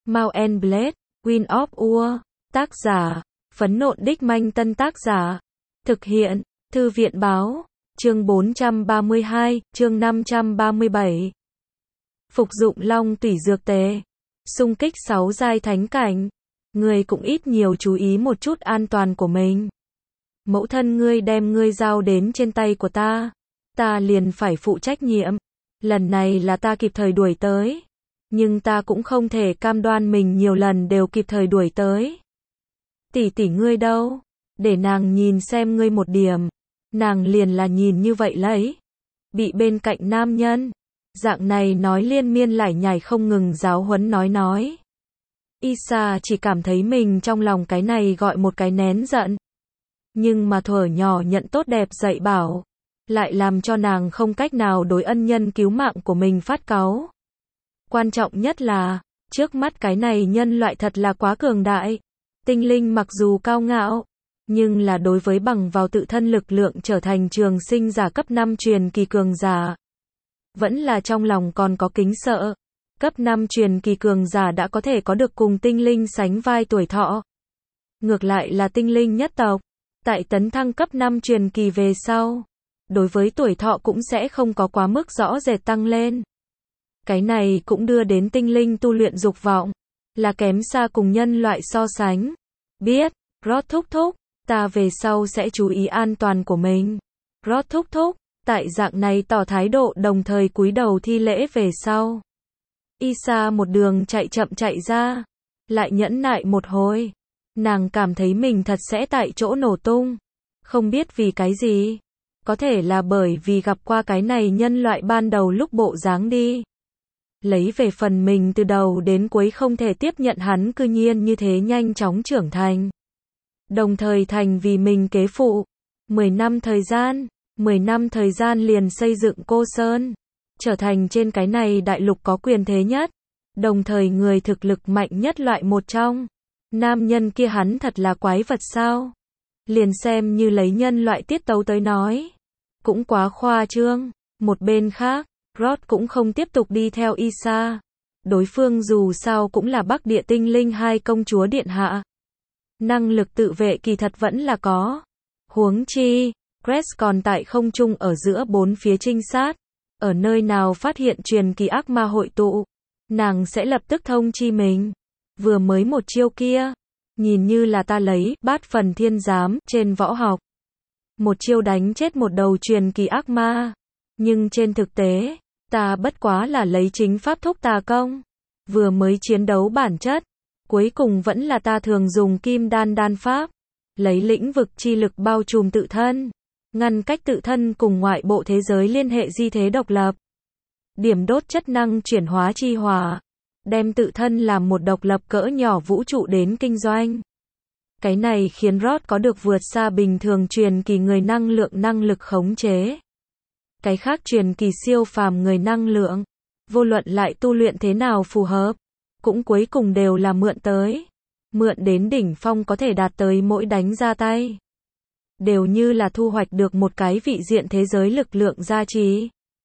Mount and Blade, Wind of War. Tác giả, Phấn Nộn Đích Manh. Tân tác giả, thực hiện, Thư viện Báo. Chương 432, chương 537. Phục dụng long tủy dược tề. Xung kích 6 giai thánh cảnh. Ngươi cũng ít nhiều chú ý một chút an toàn của mình. Mẫu thân ngươi đem ngươi giao đến trên tay của ta. Ta liền phải phụ trách nhiệm. Lần này là ta kịp thời đuổi tới. Nhưng ta cũng không thể cam đoan mình nhiều lần đều kịp thời đuổi tới. Tỷ tỷ ngươi đâu? Để nàng nhìn xem ngươi một điểm. Nàng liền là nhìn như vậy lấy. Bị bên cạnh nam nhân. Dạng này nói liên miên lải nhải không ngừng giáo huấn nói. Isa chỉ cảm thấy mình trong lòng cái này gọi một cái nén giận. Nhưng mà thuở nhỏ nhận tốt đẹp dạy bảo. Lại làm cho nàng không cách nào đối ân nhân cứu mạng của mình phát cáu. Quan trọng nhất là, trước mắt cái này nhân loại thật là quá cường đại. Tinh linh mặc dù cao ngạo, nhưng là đối với bằng vào tự thân lực lượng trở thành trường sinh giả cấp 5 truyền kỳ cường giả. Vẫn là trong lòng còn có kính sợ. Cấp 5 truyền kỳ cường giả đã có thể có được cùng tinh linh sánh vai tuổi thọ. Ngược lại là tinh linh nhất tộc, tại tấn thăng cấp 5 truyền kỳ về sau, đối với tuổi thọ cũng sẽ không có quá mức rõ rệt tăng lên. Cái này cũng đưa đến tinh linh tu luyện dục vọng, là kém xa cùng nhân loại so sánh. Biết, Rod thúc thúc, ta về sau sẽ chú ý an toàn của mình. Rod thúc thúc, tại dạng này tỏ thái độ đồng thời cúi đầu thi lễ về sau. Isa một đường chạy chậm chạy ra, lại nhẫn nại một hồi. Nàng cảm thấy mình thật sẽ tại chỗ nổ tung. Không biết vì cái gì. Có thể là bởi vì gặp qua cái này nhân loại ban đầu lúc bộ dáng đi. Lấy về phần mình từ đầu đến cuối không thể tiếp nhận hắn cư nhiên như thế nhanh chóng trưởng thành. Đồng thời thành vì mình kế phụ. 10 năm thời gian liền xây dựng Cô Sơn. Trở thành trên cái này đại lục có quyền thế nhất. Đồng thời người thực lực mạnh nhất loại một trong. Nam nhân kia hắn thật là quái vật sao? Liền xem như lấy nhân loại tiết tấu tới nói. Cũng quá khoa trương. Một bên khác, Rod cũng không tiếp tục đi theo Isa. Đối phương dù sao cũng là Bắc Địa Tinh Linh hai công chúa điện hạ. Năng lực tự vệ kỳ thật vẫn là có. Huống chi, Crest còn tại không trung ở giữa bốn phía trinh sát. Ở nơi nào phát hiện truyền kỳ ác ma hội tụ, nàng sẽ lập tức thông chi mình. Vừa mới một chiêu kia, nhìn như là ta lấy bát phần thiên giám trên võ học. Một chiêu đánh chết một đầu truyền kỳ ác ma. Nhưng trên thực tế, ta bất quá là lấy chính pháp thúc tà công. Vừa mới chiến đấu bản chất, cuối cùng vẫn là ta thường dùng kim đan pháp. Lấy lĩnh vực chi lực bao trùm tự thân. Ngăn cách tự thân cùng ngoại bộ thế giới liên hệ di thế độc lập. Điểm đốt chất năng chuyển hóa chi hỏa. Đem tự thân làm một độc lập cỡ nhỏ vũ trụ đến kinh doanh. Cái này khiến Rod có được vượt xa bình thường truyền kỳ người năng lực khống chế. Cái khác truyền kỳ siêu phàm người năng lượng. Vô luận lại tu luyện thế nào phù hợp. Cũng cuối cùng đều là mượn tới. Mượn đến đỉnh phong có thể đạt tới mỗi đánh ra tay. Đều như là thu hoạch được một cái vị diện thế giới lực lượng gia trì.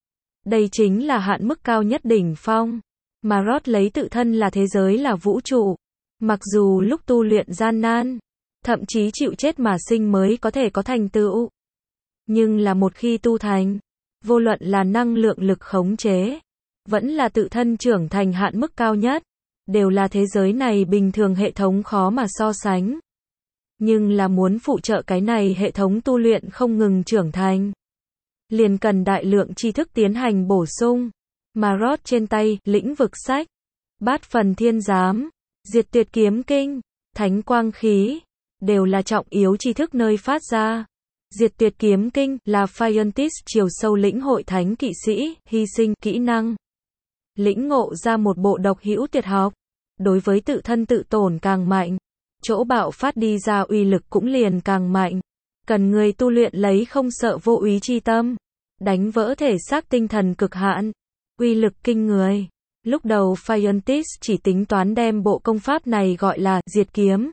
Đây chính là hạn mức cao nhất đỉnh phong. Mà Rod lấy tự thân là thế giới là vũ trụ. Mặc dù lúc tu luyện gian nan, thậm chí chịu chết mà sinh mới có thể có thành tựu. Nhưng là một khi tu thành, vô luận là năng lượng lực khống chế, vẫn là tự thân trưởng thành hạn mức cao nhất, đều là thế giới này bình thường hệ thống khó mà so sánh. Nhưng là muốn phụ trợ cái này hệ thống tu luyện không ngừng trưởng thành, liền cần đại lượng tri thức tiến hành bổ sung. Mà Rod trên tay, lĩnh vực sách, bát phần thiên giám, diệt tuyệt kiếm kinh, thánh quang khí, đều là trọng yếu tri thức nơi phát ra. Diệt tuyệt kiếm kinh là Phiontis chiều sâu lĩnh hội thánh kỵ sĩ, hy sinh, kỹ năng. Lĩnh ngộ ra một bộ độc hữu tuyệt học. Đối với tự thân tự tổn càng mạnh. Chỗ bạo phát đi ra uy lực cũng liền càng mạnh. Cần người tu luyện lấy không sợ vô úy chi tâm. Đánh vỡ thể xác tinh thần cực hạn. Uy lực kinh người. Lúc đầu Phiontis chỉ tính toán đem bộ công pháp này gọi là diệt kiếm.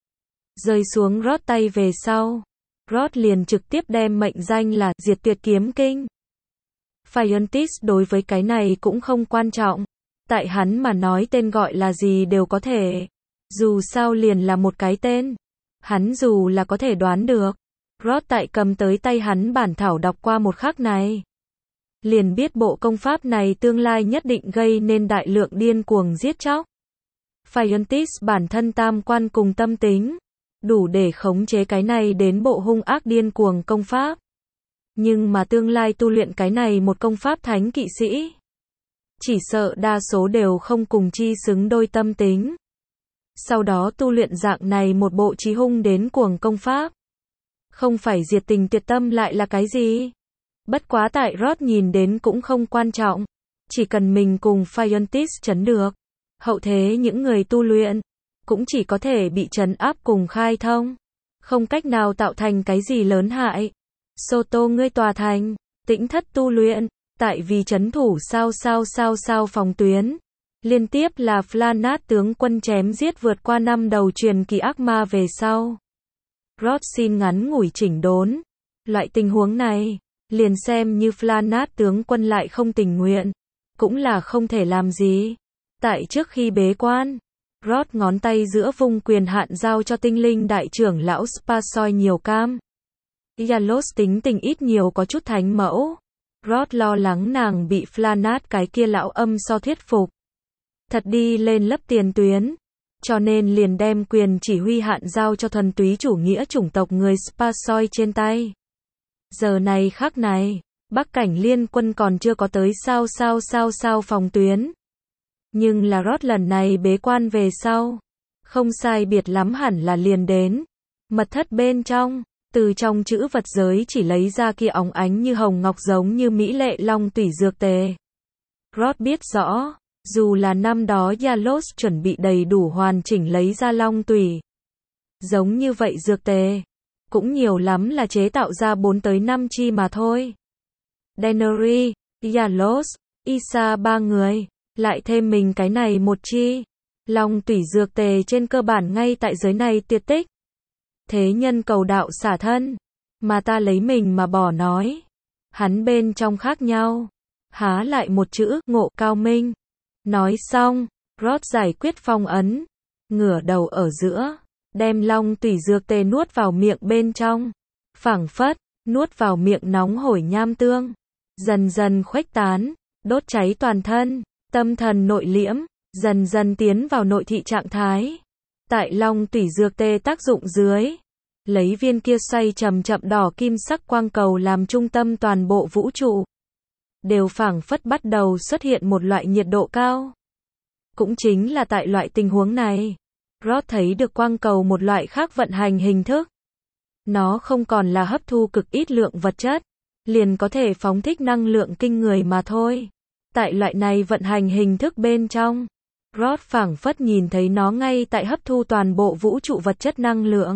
Rơi xuống Rod tay về sau. Rod liền trực tiếp đem mệnh danh là diệt tuyệt kiếm kinh. Phiontis đối với cái này cũng không quan trọng. Tại hắn mà nói tên gọi là gì đều có thể. Dù sao liền là một cái tên. Hắn dù là có thể đoán được. Rod tại cầm tới tay hắn bản thảo đọc qua một khắc này. Liền biết bộ công pháp này tương lai nhất định gây nên đại lượng điên cuồng giết chóc. Phiontis bản thân tam quan cùng tâm tính. Đủ để khống chế cái này đến bộ hung ác điên cuồng công pháp. Nhưng mà tương lai tu luyện cái này một công pháp thánh kỵ sĩ. Chỉ sợ đa số đều không cùng chi xứng đôi tâm tính. Sau đó tu luyện dạng này một bộ chí hung đến cuồng công pháp. Không phải diệt tình tuyệt tâm lại là cái gì? Bất quá tại Rod nhìn đến cũng không quan trọng. Chỉ cần mình cùng Phiontis trấn được. Hậu thế những người tu luyện. Cũng chỉ có thể bị trấn áp cùng khai thông. Không cách nào tạo thành cái gì lớn hại. Soto ngươi tòa thành. Tĩnh thất tu luyện. Tại vì trấn thủ sao phòng tuyến. Liên tiếp là Flanat tướng quân chém giết vượt qua 5 đầu truyền kỳ ác ma về sau. Rod xin ngắn ngủi chỉnh đốn. Loại tình huống này, liền xem như Flanat tướng quân lại không tình nguyện, cũng là không thể làm gì. Tại trước khi bế quan, Rod ngón tay giữa vùng quyền hạn giao cho tinh linh đại trưởng lão Sparsoi nhiều cam. Yalos tính tình ít nhiều có chút thánh mẫu. Rod lo lắng nàng bị Flanat cái kia lão âm so thuyết phục. Thật đi lên lấp tiền tuyến. Cho nên liền đem quyền chỉ huy hạn giao cho thuần túy chủ nghĩa chủng tộc người Sparsoi trên tay. Giờ này khắc này, Bắc cảnh liên quân còn chưa có tới sao phòng tuyến. Nhưng là Rod lần này bế quan về sau. Không sai biệt lắm hẳn là liền đến. Mật thất bên trong, từ trong chữ vật giới chỉ lấy ra kia óng ánh như hồng ngọc giống như mỹ lệ long tủy dược tề. Rod biết rõ. Dù là năm đó Yalos chuẩn bị đầy đủ hoàn chỉnh lấy ra long tủy. Giống như vậy dược tề. Cũng nhiều lắm là chế tạo ra 4 tới 5 chi mà thôi. Daenerys, Yalos, Issa 3 người. Lại thêm mình cái này một chi. Long tủy dược tề trên cơ bản ngay tại giới này tuyệt tích. Thế nhân cầu đạo xả thân. Mà ta lấy mình mà bỏ nói. Hắn bên trong khác nhau. Há lại một chữ ngộ cao minh. Nói xong, Rod giải quyết phong ấn, ngửa đầu ở giữa, đem long tủy dược tề nuốt vào miệng bên trong, phảng phất, nuốt vào miệng nóng hổi nham tương, dần dần khuếch tán, đốt cháy toàn thân, tâm thần nội liễm, dần dần tiến vào nội thị trạng thái. Tại long tủy dược tề tác dụng dưới, lấy viên kia xoay chậm chậm đỏ kim sắc quang cầu làm trung tâm toàn bộ vũ trụ. Đều phảng phất bắt đầu xuất hiện một loại nhiệt độ cao. Cũng chính là tại loại tình huống này, Rod thấy được quang cầu một loại khác vận hành hình thức. Nó không còn là hấp thu cực ít lượng vật chất, liền có thể phóng thích năng lượng kinh người mà thôi. Tại loại này vận hành hình thức bên trong, Rod phảng phất nhìn thấy nó ngay tại hấp thu toàn bộ vũ trụ vật chất năng lượng.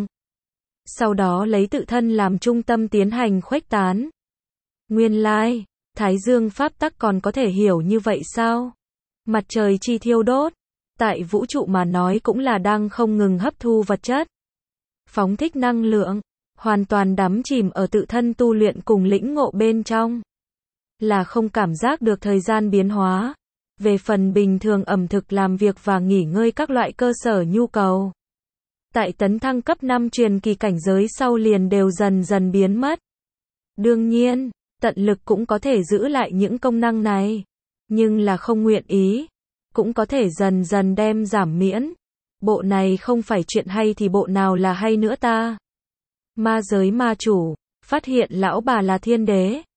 Sau đó lấy tự thân làm trung tâm tiến hành khuếch tán. Nguyên lai, Thái Dương pháp tắc còn có thể hiểu như vậy sao? Mặt trời chi thiêu đốt, tại vũ trụ mà nói cũng là đang không ngừng hấp thu vật chất. Phóng thích năng lượng, hoàn toàn đắm chìm ở tự thân tu luyện cùng lĩnh ngộ bên trong. Là không cảm giác được thời gian biến hóa. Về phần bình thường ẩm thực làm việc và nghỉ ngơi các loại cơ sở nhu cầu. Tại tấn thăng cấp 5 truyền kỳ cảnh giới sau liền đều dần dần biến mất. Đương nhiên, tận lực cũng có thể giữ lại những công năng này. Nhưng là không nguyện ý. Cũng có thể dần dần đem giảm miễn. Bộ này không phải chuyện hay thì bộ nào là hay nữa ta. Ma giới ma chủ, phát hiện lão bà là thiên đế.